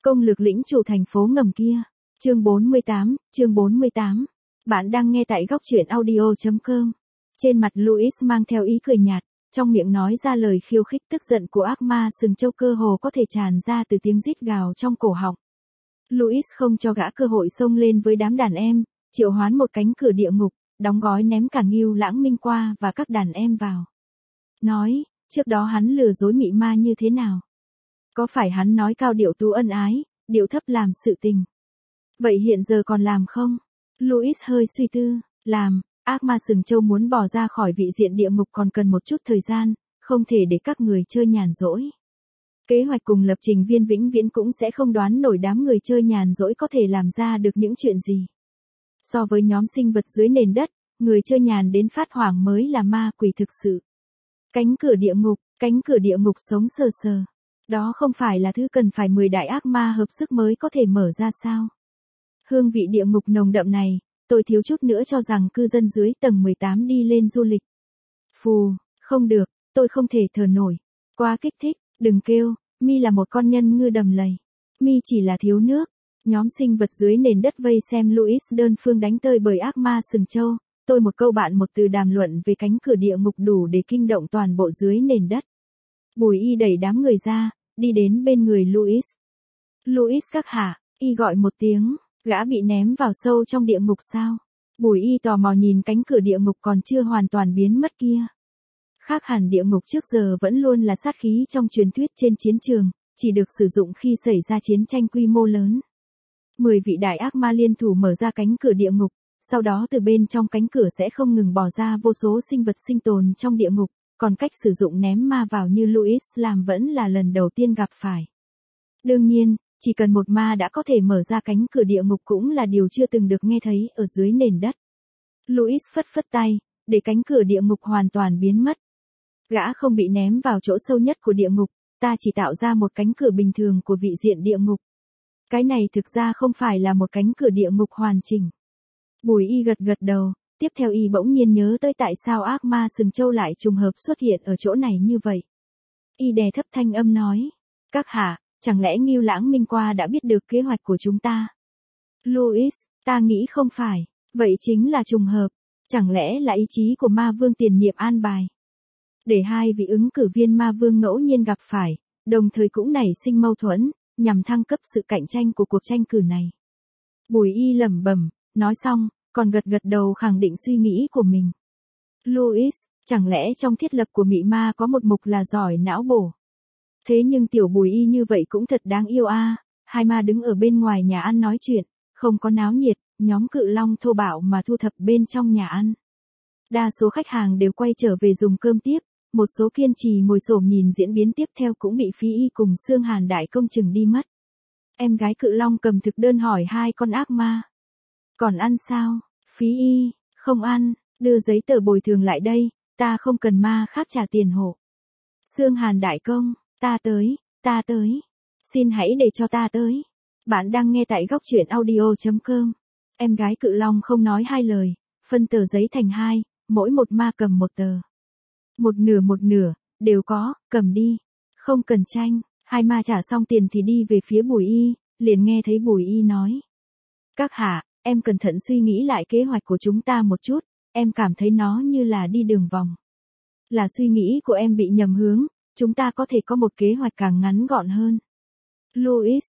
Công lược lĩnh chủ thành phố ngầm kia. Chương 48. Bạn đang nghe tại góc truyện audio.com. Trên mặt Louis mang theo ý cười nhạt, trong miệng nói ra lời khiêu khích tức giận của ác ma sừng trâu cơ hồ có thể tràn ra từ tiếng rít gào trong cổ họng. Louis không cho gã cơ hội xông lên với đám đàn em, triệu hoán một cánh cửa địa ngục, đóng gói ném cả Ngưu Lãng Minh qua và các đàn em vào. Nói, trước đó hắn lừa dối mị ma như thế nào? Có phải hắn nói cao điệu tú ân ái, điệu thấp làm sự tình? Vậy hiện giờ còn làm không? Louis hơi suy tư, làm, ác ma sừng trâu muốn bỏ ra khỏi vị diện địa ngục còn cần một chút thời gian, không thể để các người chơi nhàn rỗi. Kế hoạch cùng lập trình viên vĩnh viễn cũng sẽ không đoán nổi đám người chơi nhàn rỗi có thể làm ra được những chuyện gì. So với nhóm sinh vật dưới nền đất, người chơi nhàn đến phát hoảng mới là ma quỷ thực sự. Cánh cửa địa ngục sống sờ sờ. Đó không phải là thứ cần phải 10 đại ác ma hợp sức mới có thể mở ra sao? Hương vị địa ngục nồng đậm này, tôi thiếu chút nữa cho rằng cư dân dưới tầng 18 đi lên du lịch. Phù, không được, tôi không thể thở nổi. Quá kích thích, đừng kêu, Mi là một con nhân ngư đầm lầy. Mi chỉ là thiếu nước. Nhóm sinh vật dưới nền đất vây xem Louis đơn phương đánh tơi bởi ác ma sừng trâu. Tôi một câu bạn một từ đàm luận về cánh cửa địa ngục đủ để kinh động toàn bộ dưới nền đất. Bùi Y đẩy đám người ra, đi đến bên người Louis. Louis các hạ, Y gọi một tiếng, gã bị ném vào sâu trong địa ngục sao? Bùi Y tò mò nhìn cánh cửa địa ngục còn chưa hoàn toàn biến mất kia. Khác hẳn địa ngục trước giờ vẫn luôn là sát khí trong truyền thuyết trên chiến trường, chỉ được sử dụng khi xảy ra chiến tranh quy mô lớn. 10 vị đại ác ma liên thủ mở ra cánh cửa địa ngục, sau đó từ bên trong cánh cửa sẽ không ngừng bỏ ra vô số sinh vật sinh tồn trong địa ngục, còn cách sử dụng ném ma vào như Louis làm vẫn là lần đầu tiên gặp phải. Đương nhiên, chỉ cần một ma đã có thể mở ra cánh cửa địa ngục cũng là điều chưa từng được nghe thấy ở dưới nền đất. Louis phất phất tay, để cánh cửa địa ngục hoàn toàn biến mất. Gã không bị ném vào chỗ sâu nhất của địa ngục, ta chỉ tạo ra một cánh cửa bình thường của vị diện địa ngục. Cái này thực ra không phải là một cánh cửa địa ngục hoàn chỉnh. Bùi Y gật đầu, tiếp theo Y bỗng nhiên nhớ tới tại sao ác ma sừng trâu lại trùng hợp xuất hiện ở chỗ này như vậy. Y đè thấp thanh âm nói, các hạ, chẳng lẽ Ngưu Lãng Minh qua đã biết được kế hoạch của chúng ta? Louis, ta nghĩ không phải, vậy chính là trùng hợp, chẳng lẽ là ý chí của ma vương tiền nhiệm an bài? Để hai vị ứng cử viên ma vương ngẫu nhiên gặp phải, đồng thời cũng nảy sinh mâu thuẫn, nhằm thăng cấp sự cạnh tranh của cuộc tranh cử này. Bùi Y lẩm bẩm, nói xong, còn gật đầu khẳng định suy nghĩ của mình. Louis, chẳng lẽ trong thiết lập của mị ma có một mục là giỏi não bổ? Thế nhưng tiểu Bùi Y như vậy cũng thật đáng yêu a. Hai ma đứng ở bên ngoài nhà ăn nói chuyện, không có náo nhiệt, nhóm cự long thô bạo mà thu thập bên trong nhà ăn. Đa số khách hàng đều quay trở về dùng cơm tiếp, một số kiên trì ngồi xổm nhìn diễn biến tiếp theo cũng bị Phí Y cùng Xương Hàn Đại Công chừng đi mất. Em gái cự long cầm thực đơn hỏi hai con ác ma. Còn ăn sao? Phí Y, không ăn, đưa giấy tờ bồi thường lại đây, ta không cần ma khác trả tiền hộ. Xương Hàn Đại Công, ta tới. Xin hãy để cho ta tới. Bạn đang nghe tại góc truyện audio.com. Em gái cự long không nói hai lời, phân tờ giấy thành hai, mỗi một ma cầm một tờ. Một nửa, đều có, cầm đi. Không cần tranh, hai ma trả xong tiền thì đi về phía Bùi Y, liền nghe thấy Bùi Y nói. Các hạ, em cẩn thận suy nghĩ lại kế hoạch của chúng ta một chút, em cảm thấy nó như là đi đường vòng. Là suy nghĩ của em bị nhầm hướng, chúng ta có thể có một kế hoạch càng ngắn gọn hơn. Louis,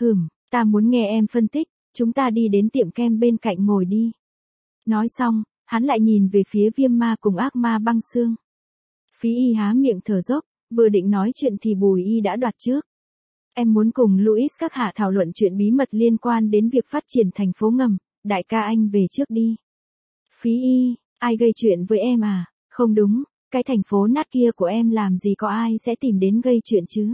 ta muốn nghe em phân tích, chúng ta đi đến tiệm kem bên cạnh ngồi đi. Nói xong, hắn lại nhìn về phía Viêm Ma cùng ác ma băng xương. Phí Y há miệng thở dốc, vừa định nói chuyện thì Bùi Y đã đoạt trước. Em muốn cùng Louis các hạ thảo luận chuyện bí mật liên quan đến việc phát triển thành phố ngầm, đại ca anh về trước đi. Phí Y, ai gây chuyện với em à? Không đúng, cái thành phố nát kia của em làm gì có ai sẽ tìm đến gây chuyện chứ?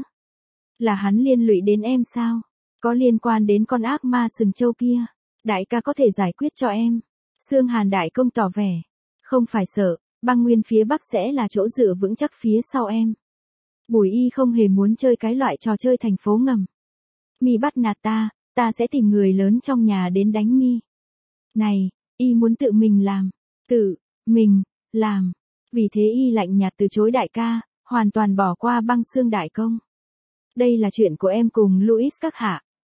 Là hắn liên lụy đến em sao? Có liên quan đến con ác ma sừng trâu kia? Đại ca có thể giải quyết cho em. Xương Hàn Đại Công tỏ vẻ. Không phải sợ, băng nguyên phía bắc sẽ là chỗ dựa vững chắc phía sau em. Bùi Y không hề muốn chơi cái loại trò chơi thành phố ngầm. Mi bắt nạt ta sẽ tìm người lớn trong nhà đến đánh Mi. Này, Y muốn tự mình làm. Tự mình làm. Vì thế Y lạnh nhạt từ chối đại ca, hoàn toàn bỏ qua băng xương Đại Công. Đây là chuyện của em cùng Louis các hạ,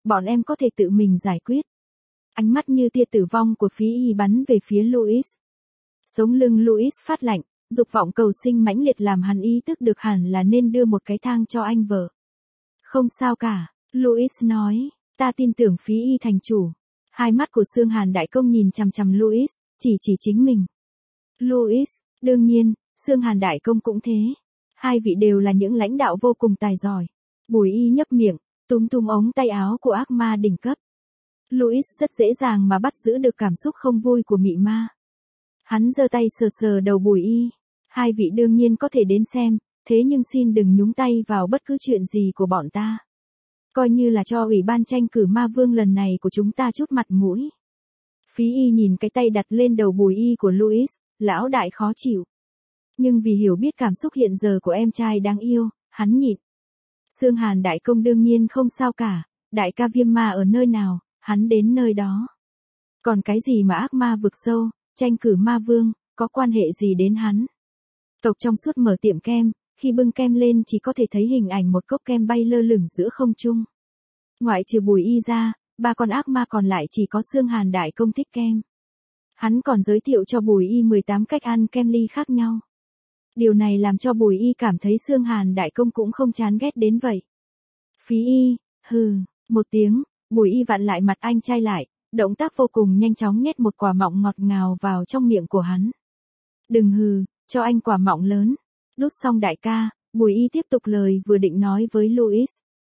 bọn em có thể tự mình giải quyết. Ánh mắt như tia tử vong của Phí Y bắn về phía Louis. Sống lưng Louis phát lạnh, dục vọng cầu sinh mãnh liệt làm hắn ý thức được hẳn là nên đưa một cái thang cho anh vợ. Không sao cả, Louis nói, ta tin tưởng Phí Y thành chủ. Hai mắt của Xương Hàn Đại Công nhìn chằm chằm Louis, chỉ chính mình. Louis, đương nhiên, Xương Hàn Đại Công cũng thế. Hai vị đều là những lãnh đạo vô cùng tài giỏi. Bùi Y nhấp miệng, túm ống tay áo của ác ma đỉnh cấp. Louis rất dễ dàng mà bắt giữ được cảm xúc không vui của mị ma. Hắn giơ tay sờ đầu Bùi Y. Hai vị đương nhiên có thể đến xem, thế nhưng xin đừng nhúng tay vào bất cứ chuyện gì của bọn ta. Coi như là cho ủy ban tranh cử ma vương lần này của chúng ta chút mặt mũi. Phí Y nhìn cái tay đặt lên đầu Bùi Y của Louis, lão đại khó chịu. Nhưng vì hiểu biết cảm xúc hiện giờ của em trai đáng yêu, hắn nhịn. Xương Hàn Đại Công đương nhiên không sao cả, đại ca Viêm Ma ở nơi nào, hắn đến nơi đó. Còn cái gì mà ác ma vực sâu, tranh cử ma vương, có quan hệ gì đến hắn? Tộc trong suốt mở tiệm kem, khi bưng kem lên chỉ có thể thấy hình ảnh một cốc kem bay lơ lửng giữa không trung. Ngoại trừ Bùi Y ra, ba con ác ma còn lại chỉ có Xương Hàn Đại Công thích kem. Hắn còn giới thiệu cho Bùi Y 18 cách ăn kem ly khác nhau. Điều này làm cho Bùi Y cảm thấy Xương Hàn Đại Công cũng không chán ghét đến vậy. Phí Y, hừ, một tiếng, Bùi Y vặn lại mặt anh trai lại, động tác vô cùng nhanh chóng nhét một quả mọng ngọt ngào vào trong miệng của hắn. Đừng hừ, cho anh quả mọng lớn. Đút xong đại ca, Bùi Y tiếp tục lời vừa định nói với Louis.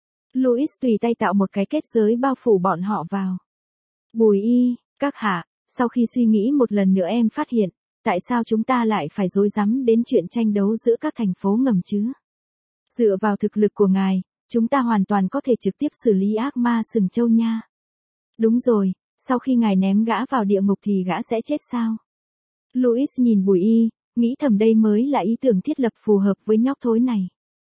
Louis tùy tay tạo một cái kết giới bao phủ bọn họ vào. Bùi Y, các hạ, sau khi suy nghĩ một lần nữa em phát hiện, tại sao chúng ta lại phải rối rắm đến chuyện tranh đấu giữa các thành phố ngầm chứ? Dựa vào thực lực của ngài, chúng ta hoàn toàn có thể trực tiếp xử lý ác ma sừng châu nha. Đúng rồi, sau khi ngài ném gã vào địa ngục thì gã sẽ chết sao? Louis nhìn Bùi Y, nghĩ thầm đây mới là ý tưởng thiết lập phù hợp với nhóc thối này.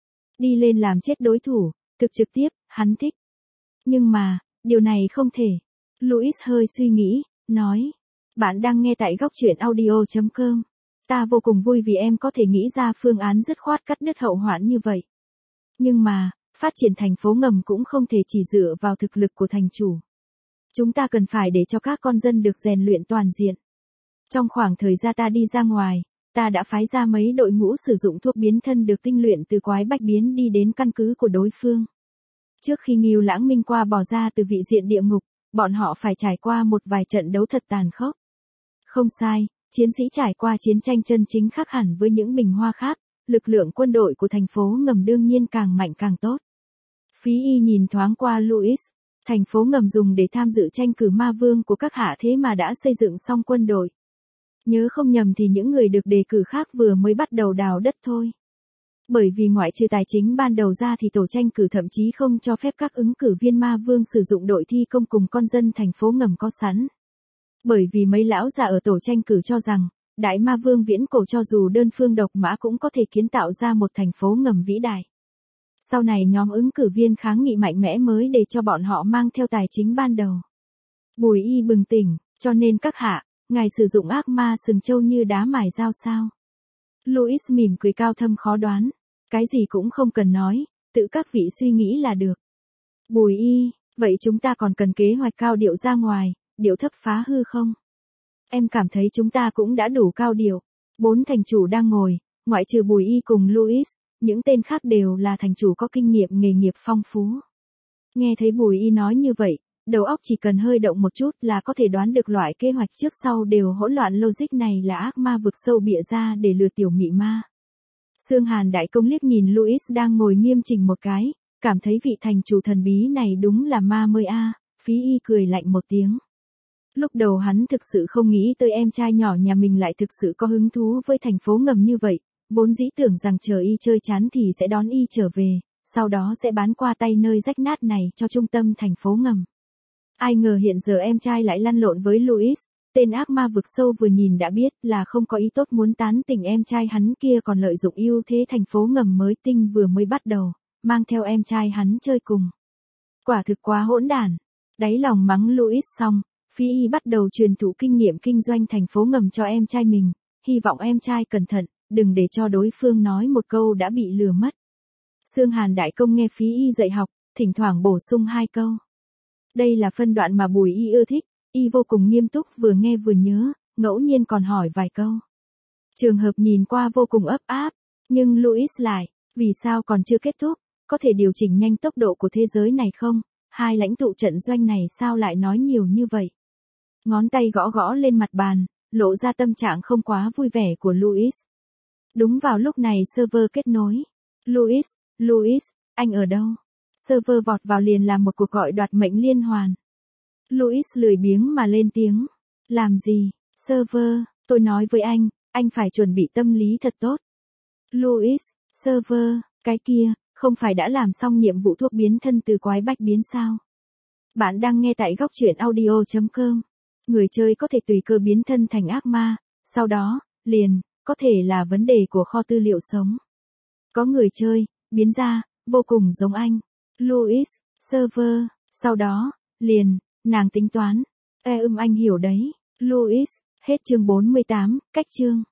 Đi lên làm chết đối thủ, thực trực tiếp, hắn thích. Nhưng mà, điều này không thể. Louis hơi suy nghĩ, nói. Bạn đang nghe tại góc truyện audio.com. Ta vô cùng vui vì em có thể nghĩ ra phương án dứt khoát cắt đứt hậu hoạn như vậy. Nhưng mà, phát triển thành phố ngầm cũng không thể chỉ dựa vào thực lực của thành chủ. Chúng ta cần phải để cho các con dân được rèn luyện toàn diện. Trong khoảng thời gian ta đi ra ngoài, ta đã phái ra mấy đội ngũ sử dụng thuốc biến thân được tinh luyện từ quái bách biến đi đến căn cứ của đối phương. Trước khi Ngưu Lãng Minh qua bỏ ra từ vị diện địa ngục, bọn họ phải trải qua một vài trận đấu thật tàn khốc. Không sai, chiến sĩ trải qua chiến tranh chân chính khác hẳn với những bình hoa khác, lực lượng quân đội của thành phố ngầm đương nhiên càng mạnh càng tốt. Phí Y nhìn thoáng qua Louis, thành phố ngầm dùng để tham dự tranh cử ma vương của các hạ thế mà đã xây dựng xong quân đội. Nhớ không nhầm thì những người được đề cử khác vừa mới bắt đầu đào đất thôi. Bởi vì ngoại trừ tài chính ban đầu ra thì tổ tranh cử thậm chí không cho phép các ứng cử viên ma vương sử dụng đội thi công cùng con dân thành phố ngầm có sẵn. Bởi vì mấy lão già ở tổ tranh cử cho rằng, đại ma vương viễn cổ cho dù đơn phương độc mã cũng có thể kiến tạo ra một thành phố ngầm vĩ đại. Sau này nhóm ứng cử viên kháng nghị mạnh mẽ mới để cho bọn họ mang theo tài chính ban đầu. Bùi Y bừng tỉnh, cho nên các hạ, ngài sử dụng ác ma sừng châu như đá mài dao sao? Louis mỉm cười cao thâm khó đoán, cái gì cũng không cần nói, tự các vị suy nghĩ là được. Bùi Y, vậy chúng ta còn cần kế hoạch cao điệu ra ngoài, điệu thấp phá hư không? Em cảm thấy chúng ta cũng đã đủ cao điệu. 4 thành chủ đang ngồi, ngoại trừ Bùi Y cùng Louis, những tên khác đều là thành chủ có kinh nghiệm nghề nghiệp phong phú. Nghe thấy Bùi Y nói như vậy, đầu óc chỉ cần hơi động một chút là có thể đoán được loại kế hoạch trước sau đều hỗn loạn logic này là ác ma vực sâu bịa ra để lừa tiểu mị ma. Xương Hàn Đại Công liếc nhìn Louis đang ngồi nghiêm chỉnh một cái, cảm thấy vị thành chủ thần bí này đúng là ma mới a. Phí Y cười lạnh một tiếng. Lúc đầu hắn thực sự không nghĩ tới em trai nhỏ nhà mình lại thực sự có hứng thú với thành phố ngầm như vậy, vốn dĩ tưởng rằng chờ Y chơi chán thì sẽ đón Y trở về, sau đó sẽ bán qua tay nơi rách nát này cho trung tâm thành phố ngầm. Ai ngờ hiện giờ em trai lại lăn lộn với Louis, tên ác ma vực sâu vừa nhìn đã biết là không có ý tốt muốn tán tỉnh em trai hắn kia còn lợi dụng ưu thế thành phố ngầm mới tinh vừa mới bắt đầu, mang theo em trai hắn chơi cùng. Quả thực quá hỗn đản. Đáy lòng mắng Louis xong, Phí Y bắt đầu truyền thụ kinh nghiệm kinh doanh thành phố ngầm cho em trai mình, hy vọng em trai cẩn thận, đừng để cho đối phương nói một câu đã bị lừa mất. Xương Hàn Đại Công nghe Phí Y dạy học, thỉnh thoảng bổ sung 2 câu. Đây là phân đoạn mà Bùi Y ưa thích, y vô cùng nghiêm túc vừa nghe vừa nhớ, ngẫu nhiên còn hỏi vài câu. Trường hợp nhìn qua vô cùng ấp áp, nhưng Louis lại, vì sao còn chưa kết thúc, có thể điều chỉnh nhanh tốc độ của thế giới này không? Hai lãnh tụ trận doanh này sao lại nói nhiều như vậy? Ngón tay gõ gõ lên mặt bàn, lộ ra tâm trạng không quá vui vẻ của Louis. Đúng vào lúc này server kết nối. Louis, anh ở đâu? Server vọt vào liền làm một cuộc gọi đoạt mệnh liên hoàn. Louis lười biếng mà lên tiếng. Làm gì? Server, tôi nói với anh phải chuẩn bị tâm lý thật tốt. Louis, server, cái kia, không phải đã làm xong nhiệm vụ thuốc biến thân từ quái bách biến sao? Bạn đang nghe tại góc truyện audio.com. Người chơi có thể tùy cơ biến thân thành ác ma, sau đó, liền, có thể là vấn đề của kho tư liệu sống. Có người chơi, biến ra, vô cùng giống anh. Louis, server, sau đó, liền, nàng tính toán. Anh hiểu đấy. Louis, hết chương 48, cách chương.